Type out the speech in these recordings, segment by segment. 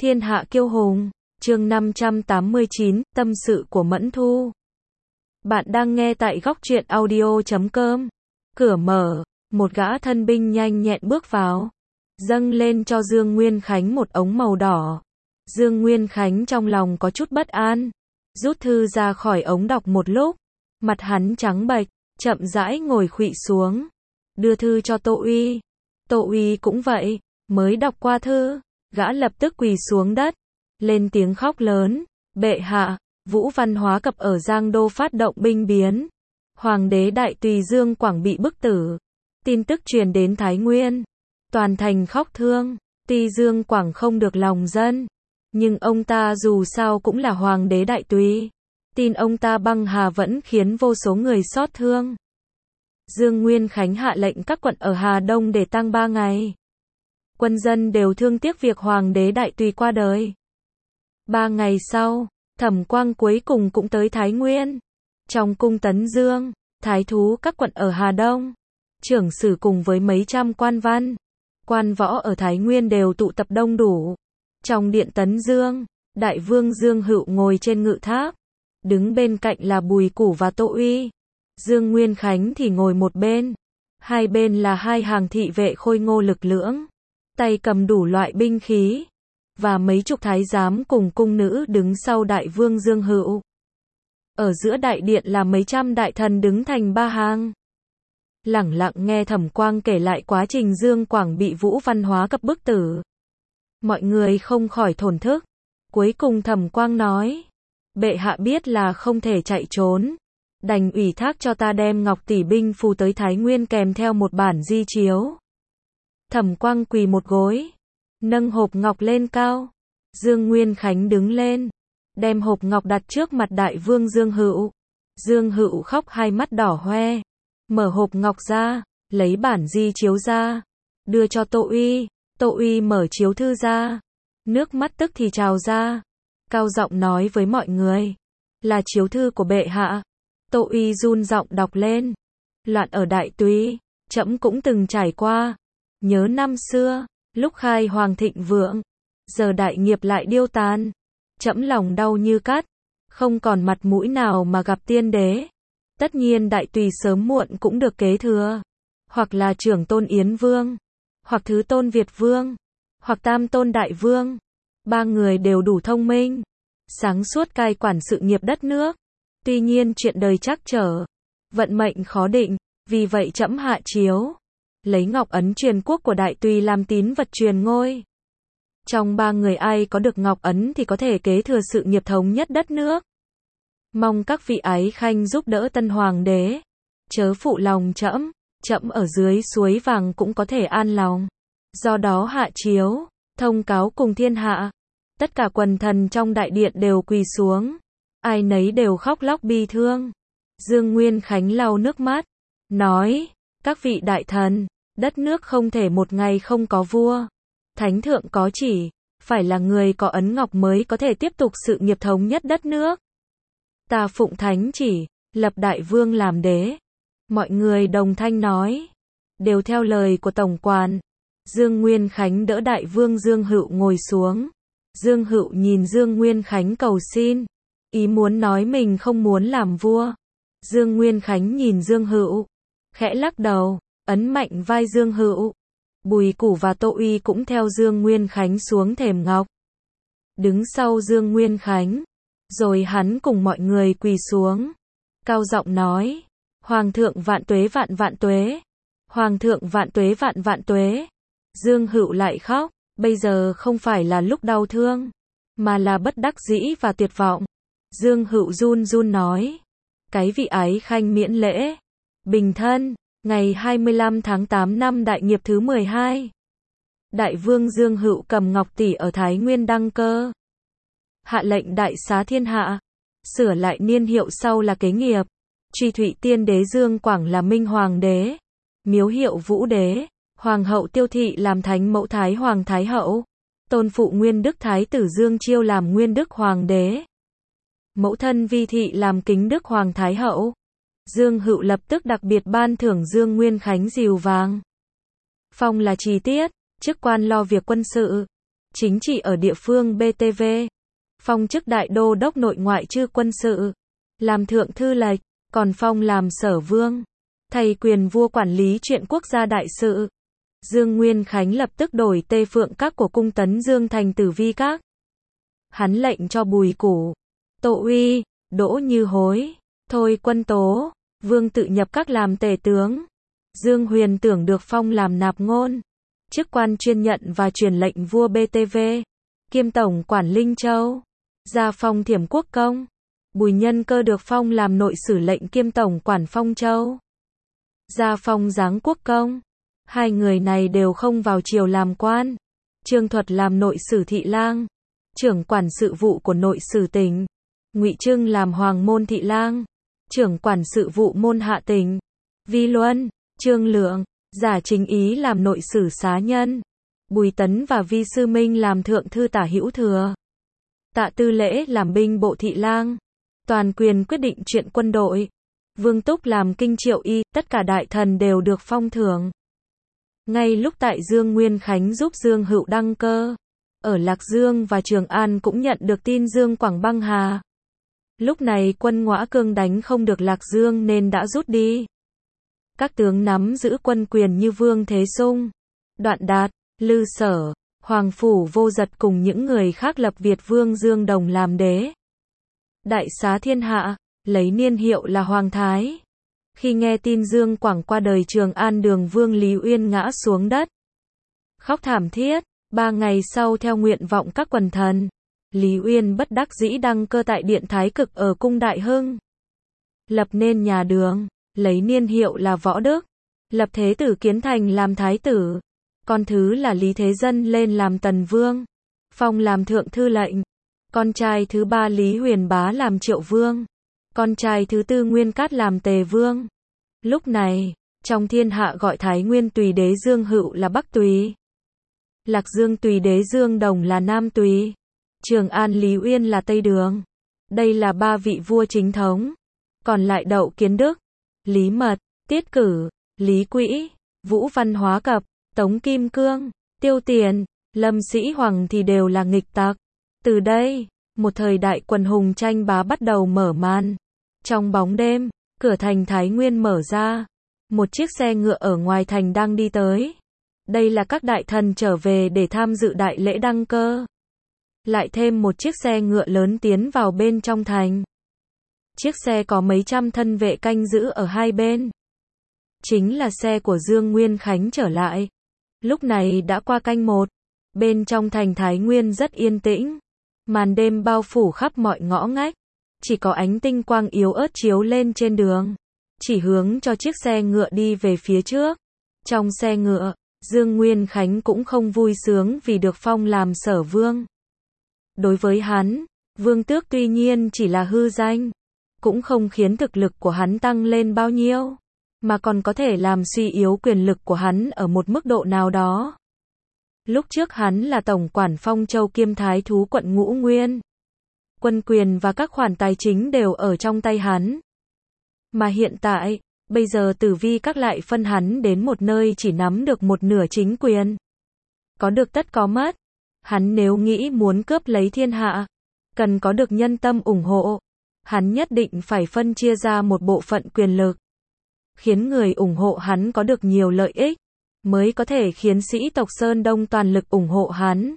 Thiên hạ kiêu hùng, chương 589, tâm sự của Mẫn Thu. Bạn đang nghe tại góc truyện audio.com. Cửa mở, một gã thân binh nhanh nhẹn bước vào, dâng lên cho Dương Nguyên Khánh một ống màu đỏ. Dương Nguyên Khánh trong lòng có chút bất an, rút thư ra khỏi ống đọc một lúc, mặt hắn trắng bệch, chậm rãi ngồi khuỵu xuống, đưa thư cho Tô Uy. Tô Uy cũng vậy, mới đọc qua thư, gã lập tức quỳ xuống đất, lên tiếng khóc lớn, bệ hạ, Vũ Văn Hóa Cập ở Giang Đô phát động binh biến, Hoàng đế Đại Tùy Dương Quảng bị bức tử, tin tức truyền đến Thái Nguyên, toàn thành khóc thương, tuy Dương Quảng không được lòng dân, nhưng ông ta dù sao cũng là Hoàng đế Đại Tùy, tin ông ta băng hà vẫn khiến vô số người xót thương. Dương Nguyên Khánh hạ lệnh các quận ở Hà Đông để tang 3 ngày. Quân dân đều thương tiếc việc Hoàng đế Đại Tùy qua đời. 3 ngày sau, Thẩm Quang cuối cùng cũng tới Thái Nguyên. Trong cung Tấn Dương, thái thú các quận ở Hà Đông, trưởng sử cùng với mấy trăm quan văn, quan võ ở Thái Nguyên đều tụ tập đông đủ. Trong điện Tấn Dương, Đại vương Dương Hựu ngồi trên ngự tháp, đứng bên cạnh là Bùi Củ và Tô Uy. Dương Nguyên Khánh thì ngồi một bên, hai bên là hai hàng thị vệ khôi ngô lực lưỡng, tay cầm đủ loại binh khí, và mấy chục thái giám cùng cung nữ đứng sau đại vương Dương Hựu. Ở giữa đại điện là mấy trăm đại thần đứng thành 3 hàng. Lẳng lặng nghe Thẩm Quang kể lại quá trình Dương Quảng bị Vũ Văn Hóa Cập bức tử. Mọi người không khỏi thổn thức. Cuối cùng Thẩm Quang nói, bệ hạ biết là không thể chạy trốn, đành ủy thác cho ta đem Ngọc Tỷ binh phù tới Thái Nguyên kèm theo một bản di chiếu. Thẩm Quang quỳ một gối, nâng hộp ngọc lên cao. Dương Nguyên Khánh đứng lên, đem hộp ngọc đặt trước mặt đại vương Dương Hựu. Dương Hựu khóc hai mắt đỏ hoe, mở hộp ngọc ra, lấy bản di chiếu ra, đưa cho Tô Uy. Tô Uy mở chiếu thư ra, nước mắt tức thì trào ra, cao giọng nói với mọi người, là chiếu thư của bệ hạ. Tô Uy run giọng đọc lên, loạn ở Đại Tùy, trẫm cũng từng trải qua, nhớ năm xưa, lúc khai hoàng thịnh vượng, giờ đại nghiệp lại điêu tàn, trẫm lòng đau như cắt, không còn mặt mũi nào mà gặp tiên đế. Tất nhiên Đại Tùy sớm muộn cũng được kế thừa, hoặc là trưởng tôn Yến Vương, hoặc thứ tôn Việt Vương, hoặc tam tôn Đại Vương. 3 người đều đủ thông minh, sáng suốt cai quản sự nghiệp đất nước. Tuy nhiên chuyện đời trắc trở, vận mệnh khó định, vì vậy trẫm hạ chiếu, lấy ngọc ấn truyền quốc của Đại Tùy làm tín vật truyền ngôi. Trong 3 người ai có được ngọc ấn thì có thể kế thừa sự nghiệp thống nhất đất nước. Mong các vị ái khanh giúp đỡ tân hoàng đế, chớ phụ lòng trẫm, trẫm ở dưới suối vàng cũng có thể an lòng. Do đó hạ chiếu, thông cáo cùng thiên hạ. Tất cả quần thần trong đại điện đều quỳ xuống, ai nấy đều khóc lóc bi thương. Dương Nguyên Khánh lau nước mắt, nói, các vị đại thần, đất nước không thể một ngày không có vua. Thánh thượng có chỉ, phải là người có ấn ngọc mới có thể tiếp tục sự nghiệp thống nhất đất nước. Ta phụng thánh chỉ, lập đại vương làm đế. Mọi người đồng thanh nói, đều theo lời của tổng quản. Dương Nguyên Khánh đỡ đại vương Dương Hựu ngồi xuống. Dương Hựu nhìn Dương Nguyên Khánh cầu xin, ý muốn nói mình không muốn làm vua. Dương Nguyên Khánh nhìn Dương Hựu, khẽ lắc đầu, ấn mạnh vai Dương Hựu. Bùi Củ và Tô Uy cũng theo Dương Nguyên Khánh xuống thềm ngọc, đứng sau Dương Nguyên Khánh, rồi hắn cùng mọi người quỳ xuống, cao giọng nói, Hoàng thượng vạn tuế vạn vạn tuế, Hoàng thượng vạn tuế vạn vạn tuế. Dương Hựu lại khóc, bây giờ không phải là lúc đau thương, mà là bất đắc dĩ và tuyệt vọng. Dương Hựu run run nói, cái vị ái khanh miễn lễ, bình thân, ngày 25 tháng 8 năm đại nghiệp thứ 12. Đại vương Dương Hựu cầm Ngọc Tỷ ở Thái Nguyên đăng cơ, hạ lệnh đại xá thiên hạ, sửa lại niên hiệu sau là kế nghiệp, truy Thụy Tiên đế Dương Quảng là Minh Hoàng đế, miếu hiệu Vũ đế, Hoàng hậu Tiêu Thị làm Thánh mẫu Thái Hoàng Thái hậu, tôn phụ Nguyên Đức Thái tử Dương Chiêu làm Nguyên Đức Hoàng đế, mẫu thân Vi Thị làm Kính Đức Hoàng Thái hậu. Dương Hựu lập tức đặc biệt ban thưởng Dương Nguyên Khánh rìu vàng, phong là Trì Tiết, chức quan lo việc quân sự, chính trị ở địa phương BTV. Phong chức đại đô đốc nội ngoại chư quân sự, làm thượng thư lệch, còn phong làm sở vương, thay quyền vua quản lý chuyện quốc gia đại sự. Dương Nguyên Khánh lập tức đổi Tê Phượng Các của cung Tấn Dương thành Tử Vi Các. Hắn lệnh cho Bùi Củ, Tô Uy, Đỗ Như Hối, Thôi Quân Tố, Vương Tự nhập các làm tể tướng. Dương Huyền Tưởng được phong làm nạp ngôn, chức quan chuyên nhận và truyền lệnh vua BTV, kiêm tổng quản Linh Châu. Gia phong Thiểm Quốc Công. Bùi Nhân Cơ được phong làm nội sử lệnh kiêm tổng quản Phong Châu. Gia phong Giáng Quốc Công. Hai người này đều không vào triều làm quan. Trương Thuật làm nội sử thị lang, trưởng quản sự vụ của nội sử tỉnh. Ngụy Trưng làm hoàng môn thị lang, trưởng quản sự vụ môn hạ tỉnh. Vi Luân, Trương Lượng, Giả Chính Ý làm nội sử xá nhân. Bùi Tấn và Vi Sư Minh làm thượng thư tả hữu thừa. Tạ Tư Lễ làm binh bộ thị lang, toàn quyền quyết định chuyện quân đội. Vương Túc làm kinh triệu y, tất cả đại thần đều được phong thưởng. Ngay lúc tại Dương Nguyên Khánh giúp Dương Hựu đăng cơ, ở Lạc Dương và Trường An cũng nhận được tin Dương Quảng băng hà. Lúc này quân Ngõa Cương đánh không được Lạc Dương nên đã rút đi. Các tướng nắm giữ quân quyền như Vương Thế Sung, Đoạn Đạt, Lư Sở, Hoàng Phủ Vô Dật cùng những người khác lập Việt Vương Dương Đồng làm đế. Đại xá thiên hạ, lấy niên hiệu là Hoàng Thái. Khi nghe tin Dương Quảng qua đời, Trường An Đường Vương Lý Uyên ngã xuống đất, khóc thảm thiết. 3 ngày sau theo nguyện vọng các quần thần, Lý Uyên bất đắc dĩ đăng cơ tại Điện Thái Cực ở cung Đại Hưng, lập nên nhà Đường, lấy niên hiệu là Võ Đức, lập Thế tử Kiến Thành làm thái tử, con thứ là Lý Thế Dân lên làm Tần Vương, phong làm thượng thư lệnh, con trai thứ 3 Lý Huyền Bá làm Triệu Vương, con trai thứ 4 Nguyên Cát làm Tề Vương. Lúc này, trong thiên hạ gọi Thái Nguyên Tùy Đế Dương Hựu là Bắc Tùy, Lạc Dương Tùy Đế Dương Đồng là Nam Tùy, Trường An Lý Uyên là Tây Đường. Đây là 3 vị vua chính thống. Còn lại Đậu Kiến Đức, Lý Mật, Tiết Cử, Lý Quỹ, Vũ Văn Hóa Cập, Tống Kim Cương, Tiêu Tiền, Lâm Sĩ Hoàng thì đều là nghịch tặc. Từ đây, một thời đại quần hùng tranh bá bắt đầu mở màn. Trong bóng đêm, cửa thành Thái Nguyên mở ra. Một chiếc xe ngựa ở ngoài thành đang đi tới. Đây là các đại thần trở về để tham dự đại lễ đăng cơ. Lại thêm một chiếc xe ngựa lớn tiến vào bên trong thành. Chiếc xe có mấy trăm thân vệ canh giữ ở hai bên. Chính là xe của Dương Nguyên Khánh trở lại. Lúc này đã qua canh 1. Bên trong thành Thái Nguyên rất yên tĩnh. Màn đêm bao phủ khắp mọi ngõ ngách. Chỉ có ánh tinh quang yếu ớt chiếu lên trên đường, chỉ hướng cho chiếc xe ngựa đi về phía trước. Trong xe ngựa, Dương Nguyên Khánh cũng không vui sướng vì được phong làm sở vương. Đối với hắn, vương tước tuy nhiên chỉ là hư danh, cũng không khiến thực lực của hắn tăng lên bao nhiêu, mà còn có thể làm suy yếu quyền lực của hắn ở một mức độ nào đó. Lúc trước hắn là tổng quản Phong Châu kiêm thái thú quận Ngũ Nguyên. Quân quyền và các khoản tài chính đều ở trong tay hắn. Mà hiện tại, bây giờ Tử Vi Các lại phân hắn đến một nơi chỉ nắm được một nửa chính quyền. Có được tất có mất. Hắn nếu nghĩ muốn cướp lấy thiên hạ, cần có được nhân tâm ủng hộ. Hắn nhất định phải phân chia ra một bộ phận quyền lực, khiến người ủng hộ hắn có được nhiều lợi ích, mới có thể khiến sĩ tộc Sơn Đông toàn lực ủng hộ hắn.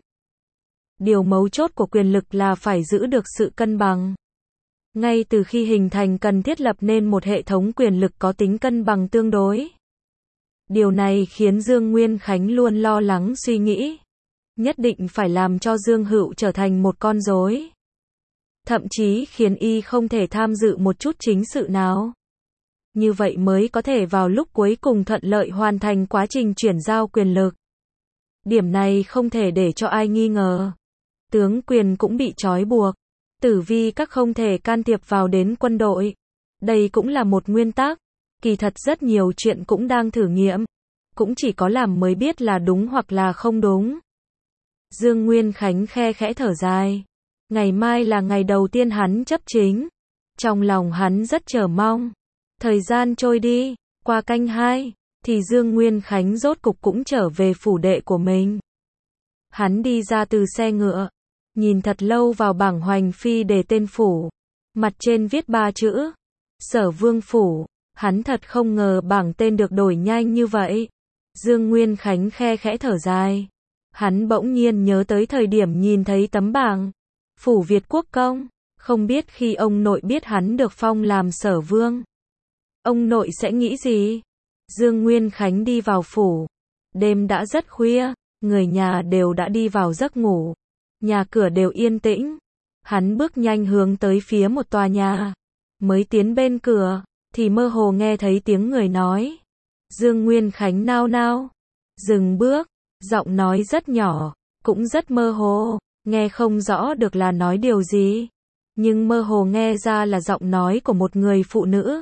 Điều mấu chốt của quyền lực là phải giữ được sự cân bằng. Ngay từ khi hình thành cần thiết lập nên một hệ thống quyền lực có tính cân bằng tương đối. Điều này khiến Dương Nguyên Khánh luôn lo lắng suy nghĩ. Nhất định phải làm cho Dương Hựu trở thành một con rối. Thậm chí khiến y không thể tham dự một chút chính sự nào. Như vậy mới có thể vào lúc cuối cùng thuận lợi hoàn thành quá trình chuyển giao quyền lực. Điểm này không thể để cho ai nghi ngờ. Tướng quyền cũng bị trói buộc. Tử Vi Các không thể can thiệp vào đến quân đội. Đây cũng là một nguyên tắc. Kỳ thật rất nhiều chuyện cũng đang thử nghiệm. Cũng chỉ có làm mới biết là đúng hoặc là không đúng. Dương Nguyên Khánh khe khẽ thở dài. Ngày mai là ngày đầu tiên hắn chấp chính. Trong lòng hắn rất chờ mong. Thời gian trôi đi, qua canh 2, thì Dương Nguyên Khánh rốt cục cũng trở về phủ đệ của mình. Hắn đi ra từ xe ngựa, nhìn thật lâu vào bảng hoành phi để tên phủ. Mặt trên viết 3 chữ, Sở Vương Phủ. Hắn thật không ngờ bảng tên được đổi nhanh như vậy. Dương Nguyên Khánh khe khẽ thở dài. Hắn bỗng nhiên nhớ tới thời điểm nhìn thấy tấm bảng Phủ Việt Quốc Công. Không biết khi ông nội biết hắn được phong làm Sở Vương, ông nội sẽ nghĩ gì? Dương Nguyên Khánh đi vào phủ. Đêm đã rất khuya, người nhà đều đã đi vào giấc ngủ. Nhà cửa đều yên tĩnh. Hắn bước nhanh hướng tới phía một tòa nhà. Mới tiến bên cửa, thì mơ hồ nghe thấy tiếng người nói. Dương Nguyên Khánh nao nao, dừng bước, giọng nói rất nhỏ, cũng rất mơ hồ, nghe không rõ được là nói điều gì. Nhưng mơ hồ nghe ra là giọng nói của một người phụ nữ.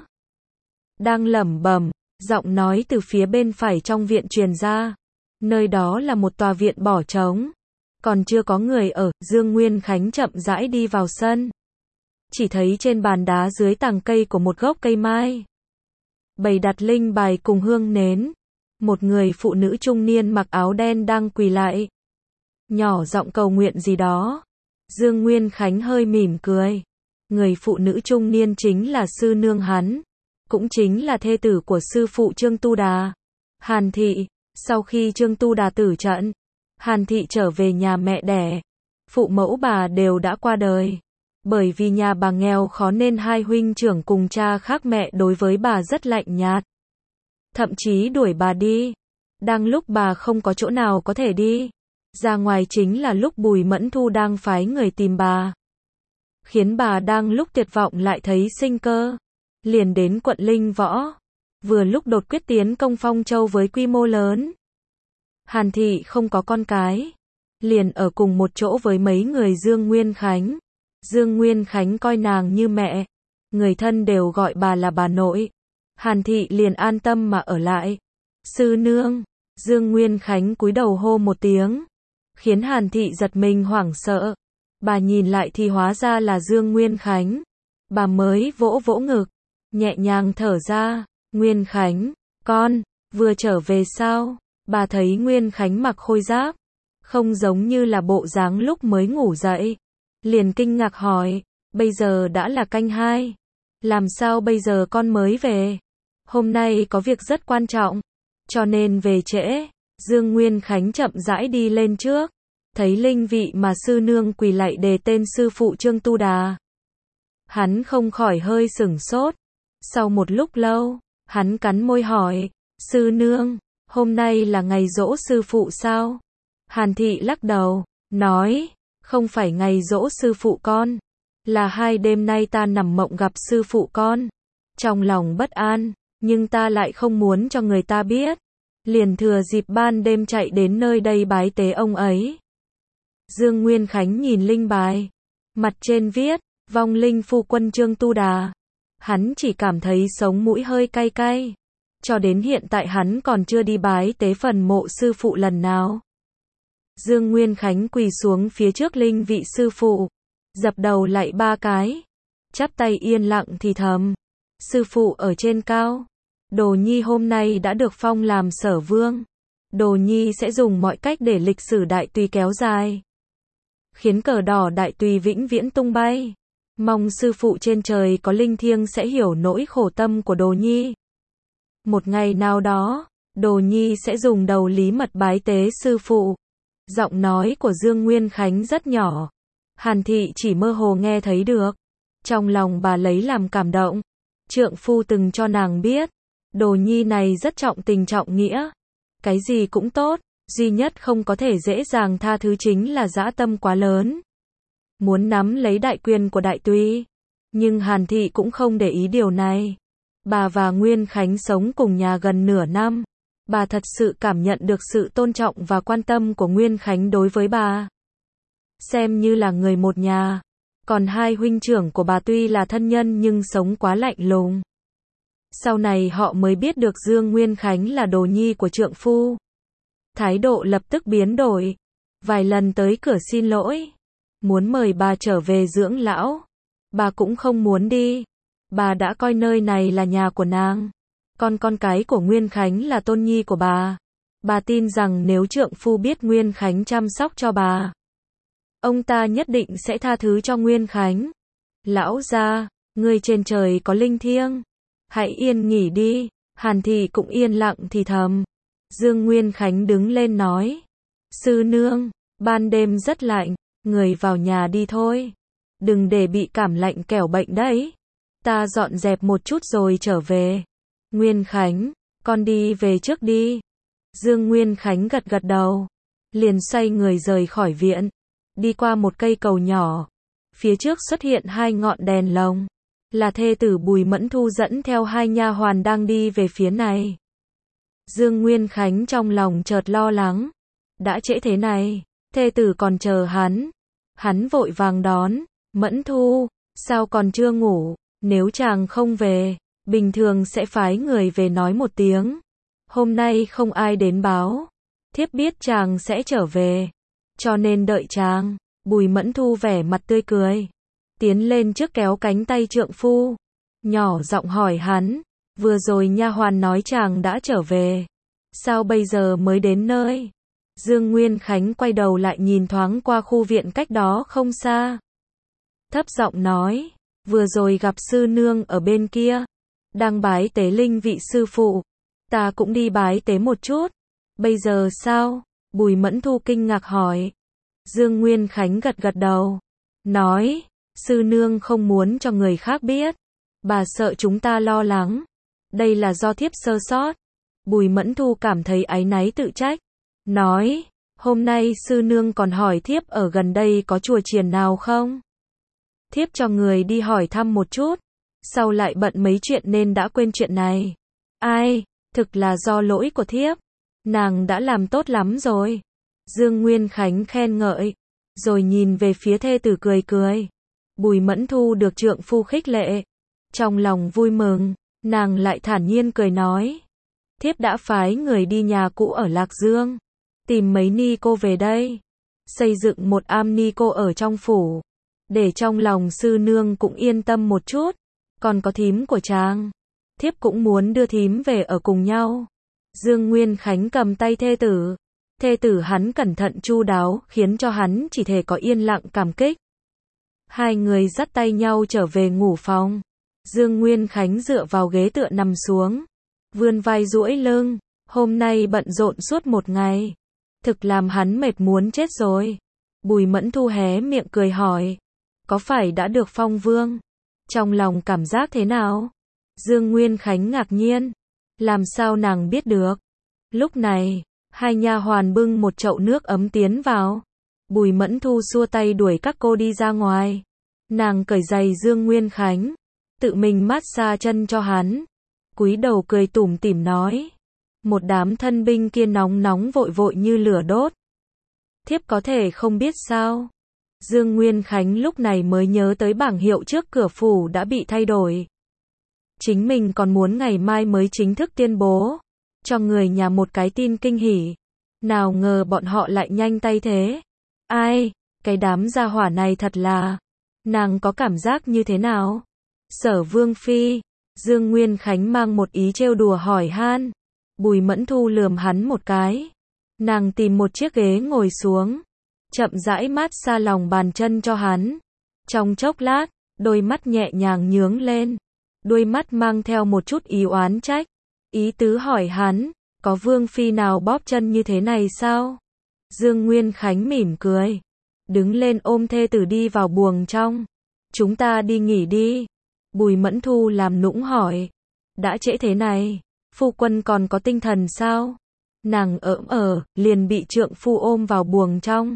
Đang lẩm bẩm, giọng nói từ phía bên phải trong viện truyền ra. Nơi đó là một tòa viện bỏ trống. Còn chưa có người ở, Dương Nguyên Khánh chậm rãi đi vào sân. Chỉ thấy trên bàn đá dưới tàng cây của một gốc cây mai, bày đặt linh bài cùng hương nến. Một người phụ nữ trung niên mặc áo đen đang quỳ lại, nhỏ giọng cầu nguyện gì đó. Dương Nguyên Khánh hơi mỉm cười. Người phụ nữ trung niên chính là sư nương hắn, cũng chính là thê tử của sư phụ Trương Tu Đà, Hàn Thị. Sau khi Trương Tu Đà tử trận, Hàn Thị trở về nhà mẹ đẻ. Phụ mẫu bà đều đã qua đời. Bởi vì nhà bà nghèo khó nên hai huynh trưởng cùng cha khác mẹ đối với bà rất lạnh nhạt. Thậm chí đuổi bà đi. Đang lúc bà không có chỗ nào có thể đi ra ngoài chính là lúc Bùi Mẫn Thu đang phái người tìm bà. Khiến bà đang lúc tuyệt vọng lại thấy sinh cơ. Liền đến quận Linh Võ. Vừa lúc đột quyết tiến công Phong Châu với quy mô lớn. Hàn Thị không có con cái, liền ở cùng một chỗ với mấy người Dương Nguyên Khánh. Dương Nguyên Khánh coi nàng như mẹ, người thân đều gọi bà là bà nội. Hàn Thị liền an tâm mà ở lại. Sư nương. Dương Nguyên Khánh cúi đầu hô một tiếng, khiến Hàn Thị giật mình hoảng sợ. Bà nhìn lại thì hóa ra là Dương Nguyên Khánh. Bà mới vỗ vỗ ngực, nhẹ nhàng thở ra. Nguyên Khánh, con, vừa trở về sao? Bà thấy Nguyên Khánh mặc khôi giáp, không giống như là bộ dáng lúc mới ngủ dậy. Liền kinh ngạc hỏi, bây giờ đã là canh 2. Làm sao bây giờ con mới về? Hôm nay có việc rất quan trọng, cho nên về trễ. Dương Nguyên Khánh chậm rãi đi lên trước. Thấy linh vị mà sư nương quỳ lạy đề tên sư phụ Trương Tu Đà. Hắn không khỏi hơi sửng sốt. Sau một lúc lâu, hắn cắn môi hỏi, sư nương, hôm nay là ngày giỗ sư phụ sao? Hàn Thị lắc đầu, nói, không phải ngày giỗ sư phụ con, là 2 đêm nay ta nằm mộng gặp sư phụ con. Trong lòng bất an, nhưng ta lại không muốn cho người ta biết. Liền thừa dịp ban đêm chạy đến nơi đây bái tế ông ấy. Dương Nguyên Khánh nhìn linh bài, mặt trên viết, vong linh phu quân Trương Tu Đà. Hắn chỉ cảm thấy sống mũi hơi cay cay. Cho đến hiện tại hắn còn chưa đi bái tế phần mộ sư phụ lần nào. Dương Nguyên Khánh quỳ xuống phía trước linh vị sư phụ, dập đầu lạy 3 cái, chắp tay yên lặng thì thầm, sư phụ ở trên cao, Đồ Nhi hôm nay đã được phong làm Sở Vương. Đồ Nhi sẽ dùng mọi cách để lịch sử Đại Tùy kéo dài, khiến cờ đỏ Đại Tùy vĩnh viễn tung bay. Mong sư phụ trên trời có linh thiêng sẽ hiểu nỗi khổ tâm của Đồ Nhi. Một ngày nào đó, Đồ Nhi sẽ dùng đầu lý mật bái tế sư phụ. Giọng nói của Dương Nguyên Khánh rất nhỏ. Hàn Thị chỉ mơ hồ nghe thấy được. Trong lòng bà lấy làm cảm động. Trượng phu từng cho nàng biết, Đồ Nhi này rất trọng tình trọng nghĩa. Cái gì cũng tốt, duy nhất không có thể dễ dàng tha thứ chính là dã tâm quá lớn. Muốn nắm lấy đại quyền của Đại Tùy. Nhưng Hàn Thị cũng không để ý điều này. Bà và Nguyên Khánh sống cùng nhà gần nửa năm. Bà thật sự cảm nhận được sự tôn trọng và quan tâm của Nguyên Khánh đối với bà. Xem như là người một nhà. Còn hai huynh trưởng của bà tuy là thân nhân nhưng sống quá lạnh lùng. Sau này họ mới biết được Dương Nguyên Khánh là đồ nhi của trượng phu. Thái độ lập tức biến đổi. Vài lần tới cửa xin lỗi. Muốn mời bà trở về dưỡng lão. Bà cũng không muốn đi. Bà đã coi nơi này là nhà của nàng. Con cái của Nguyên Khánh là tôn nhi của bà. Bà tin rằng nếu trượng phu biết Nguyên Khánh chăm sóc cho bà, ông ta nhất định sẽ tha thứ cho Nguyên Khánh. Lão gia, người trên trời có linh thiêng, hãy yên nghỉ đi. Hàn Thị cũng yên lặng thì thầm. Dương Nguyên Khánh đứng lên nói, sư nương, ban đêm rất lạnh, người vào nhà đi thôi. Đừng để bị cảm lạnh kẻo bệnh đấy. Ta dọn dẹp một chút rồi trở về. Nguyên Khánh, con đi về trước đi. Dương Nguyên Khánh gật gật đầu, liền xoay người rời khỏi viện, đi qua một cây cầu nhỏ. Phía trước xuất hiện hai ngọn đèn lồng, là thê tử Bùi Mẫn Thu dẫn theo hai nha hoàn đang đi về phía này. Dương Nguyên Khánh trong lòng chợt lo lắng, đã trễ thế này, thê tử còn chờ hắn. Hắn vội vàng đón, Mẫn Thu, sao còn chưa ngủ? Nếu chàng không về, bình thường sẽ phái người về nói một tiếng. Hôm nay không ai đến báo, thiếp biết chàng sẽ trở về, cho nên đợi chàng. Bùi Mẫn Thu vẻ mặt tươi cười, tiến lên trước kéo cánh tay trượng phu, nhỏ giọng hỏi hắn, vừa rồi nha hoàn nói chàng đã trở về, sao bây giờ mới đến nơi? Dương Nguyên Khánh quay đầu lại nhìn thoáng qua khu viện cách đó không xa, thấp giọng nói, vừa rồi gặp sư nương ở bên kia, đang bái tế linh vị sư phụ, ta cũng đi bái tế một chút. Bây giờ sao? Bùi Mẫn Thu kinh ngạc hỏi. Dương Nguyên Khánh gật gật đầu, nói, sư nương không muốn cho người khác biết, bà sợ chúng ta lo lắng, đây là do thiếp sơ sót. Bùi Mẫn Thu cảm thấy áy náy tự trách, nói, hôm nay sư nương còn hỏi thiếp ở gần đây có chùa chiền nào không? Thiếp cho người đi hỏi thăm một chút, sau lại bận mấy chuyện nên đã quên chuyện này. Ai, thực là do lỗi của thiếp, nàng đã làm tốt lắm rồi. Dương Nguyên Khánh khen ngợi, rồi nhìn về phía thê tử cười cười. Bùi Mẫn Thu được trượng phu khích lệ, trong lòng vui mừng, nàng lại thản nhiên cười nói, thiếp đã phái người đi nhà cũ ở Lạc Dương, tìm mấy ni cô về đây, xây dựng một am ni cô ở trong phủ, để trong lòng sư nương cũng yên tâm một chút. Còn có thím của chàng, thiếp cũng muốn đưa thím về ở cùng nhau. Dương Nguyên Khánh cầm tay thê tử hắn cẩn thận chu đáo, khiến cho hắn chỉ thể có yên lặng cảm kích. Hai người dắt tay nhau trở về ngủ phòng. Dương Nguyên Khánh dựa vào ghế tựa nằm xuống, vươn vai duỗi lưng, hôm nay bận rộn suốt một ngày, thực làm hắn mệt muốn chết rồi. Bùi Mẫn Thu hé miệng cười hỏi, có phải đã được phong vương? Trong lòng cảm giác thế nào? Dương Nguyên Khánh ngạc nhiên, làm sao nàng biết được? Lúc này, hai nha hoàn bưng một chậu nước ấm tiến vào. Bùi Mẫn Thu xua tay đuổi các cô đi ra ngoài. Nàng cởi giày Dương Nguyên Khánh, tự mình mát xa chân cho hắn, cúi đầu cười tủm tỉm nói, một đám thân binh kia nóng nóng vội vội như lửa đốt, thiếp có thể không biết sao? Dương Nguyên Khánh lúc này mới nhớ tới bảng hiệu trước cửa phủ đã bị thay đổi. Chính mình còn muốn ngày mai mới chính thức tuyên bố cho người nhà một cái tin kinh hỉ, nào ngờ bọn họ lại nhanh tay thế. Ai, cái đám gia hỏa này thật là, nàng có cảm giác như thế nào? Sở Vương phi, Dương Nguyên Khánh mang một ý trêu đùa hỏi han. Bùi Mẫn Thu lườm hắn một cái, nàng tìm một chiếc ghế ngồi xuống, chậm rãi mát xa lòng bàn chân cho hắn. Trong chốc lát, đôi mắt nhẹ nhàng nhướng lên, đôi mắt mang theo một chút ý oán trách, ý tứ hỏi hắn, có vương phi nào bóp chân như thế này sao? Dương Nguyên Khánh mỉm cười, đứng lên ôm thê tử đi vào buồng trong. Chúng ta đi nghỉ đi. Bùi Mẫn Thu làm nũng hỏi, đã trễ thế này, phu quân còn có tinh thần sao? Nàng liền bị trượng phu ôm vào buồng trong.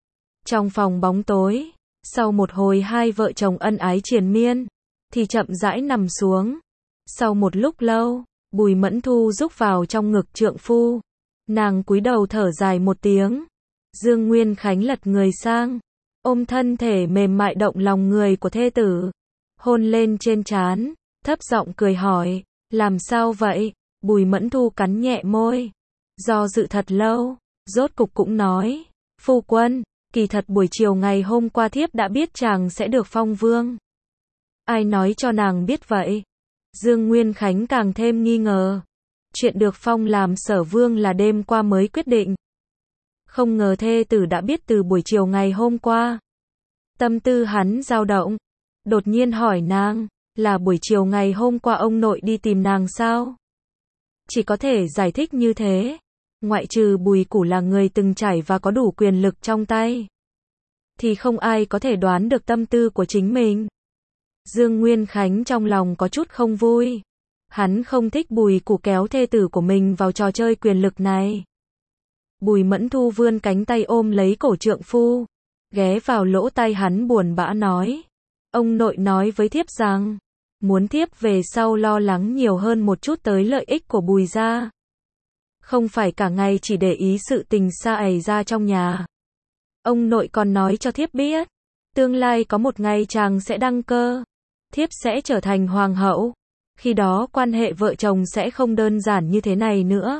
Trong phòng bóng tối, sau một hồi hai vợ chồng ân ái triền miên, thì chậm rãi nằm xuống. Sau một lúc lâu, Bùi Mẫn Thu rúc vào trong ngực trượng phu. Nàng cúi đầu thở dài một tiếng. Dương Nguyên Khánh lật người sang, ôm thân thể mềm mại động lòng người của thê tử, hôn lên trên trán, thấp giọng cười hỏi, làm sao vậy? Bùi Mẫn Thu cắn nhẹ môi, do dự thật lâu, rốt cục cũng nói, phu quân, kỳ thật buổi chiều ngày hôm qua thiếp đã biết chàng sẽ được phong vương. Ai nói cho nàng biết vậy? Dương Nguyên Khánh càng thêm nghi ngờ. Chuyện được phong làm sở vương là đêm qua mới quyết định. Không ngờ thê tử đã biết từ buổi chiều ngày hôm qua. Tâm tư hắn dao động. Đột nhiên hỏi nàng, là buổi chiều ngày hôm qua ông nội đi tìm nàng sao? Chỉ có thể giải thích như thế. Ngoại trừ Bùi Củ là người từng trải và có đủ quyền lực trong tay, thì không ai có thể đoán được tâm tư của chính mình. Dương Nguyên Khánh trong lòng có chút không vui. Hắn không thích Bùi Củ kéo thê tử của mình vào trò chơi quyền lực này. Bùi Mẫn Thu vươn cánh tay ôm lấy cổ trượng phu, ghé vào lỗ tai hắn buồn bã nói. Ông nội nói với thiếp rằng, muốn thiếp về sau lo lắng nhiều hơn một chút tới lợi ích của Bùi gia. Không phải cả ngày chỉ để ý sự tình xa ày ra trong nhà. Ông nội còn nói cho thiếp biết, tương lai có một ngày chàng sẽ đăng cơ, thiếp sẽ trở thành hoàng hậu. Khi đó quan hệ vợ chồng sẽ không đơn giản như thế này nữa.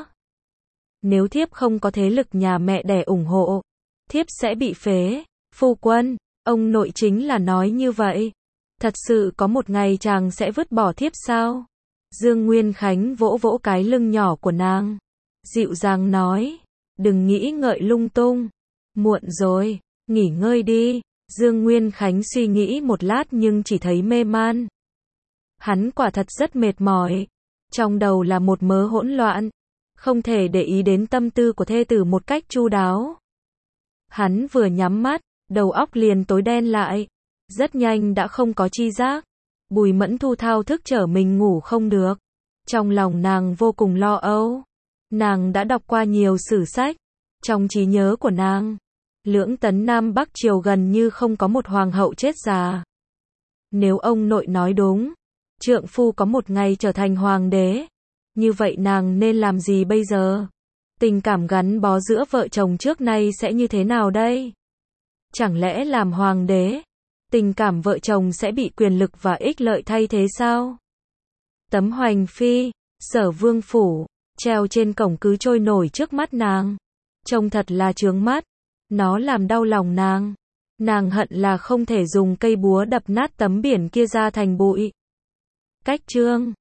Nếu thiếp không có thế lực nhà mẹ đẻ ủng hộ, thiếp sẽ bị phế. Phu quân, ông nội chính là nói như vậy. Thật sự có một ngày chàng sẽ vứt bỏ thiếp sao? Dương Nguyên Khánh vỗ vỗ cái lưng nhỏ của nàng, dịu dàng nói, đừng nghĩ ngợi lung tung. Muộn rồi, nghỉ ngơi đi. Dương Nguyên Khánh suy nghĩ một lát nhưng chỉ thấy mê man. Hắn quả thật rất mệt mỏi. Trong đầu là một mớ hỗn loạn. Không thể để ý đến tâm tư của thê tử một cách chu đáo. Hắn vừa nhắm mắt, đầu óc liền tối đen lại. Rất nhanh đã không có chi giác. Bùi Mẫn Thu thao thức trở mình ngủ không được. Trong lòng nàng vô cùng lo âu. Nàng đã đọc qua nhiều sử sách. Trong trí nhớ của nàng, Lưỡng Tấn Nam Bắc Triều gần như không có một hoàng hậu chết già. Nếu ông nội nói đúng, trượng phu có một ngày trở thành hoàng đế, như vậy nàng nên làm gì bây giờ? Tình cảm gắn bó giữa vợ chồng trước nay sẽ như thế nào đây? Chẳng lẽ làm hoàng đế, tình cảm vợ chồng sẽ bị quyền lực và ích lợi thay thế sao? Tấm hoành phi, Sở Vương phủ, treo trên cổng cứ trôi nổi trước mắt nàng. Trông thật là chướng mắt. Nó làm đau lòng nàng. Nàng hận là không thể dùng cây búa đập nát tấm biển kia ra thành bụi. Cách chương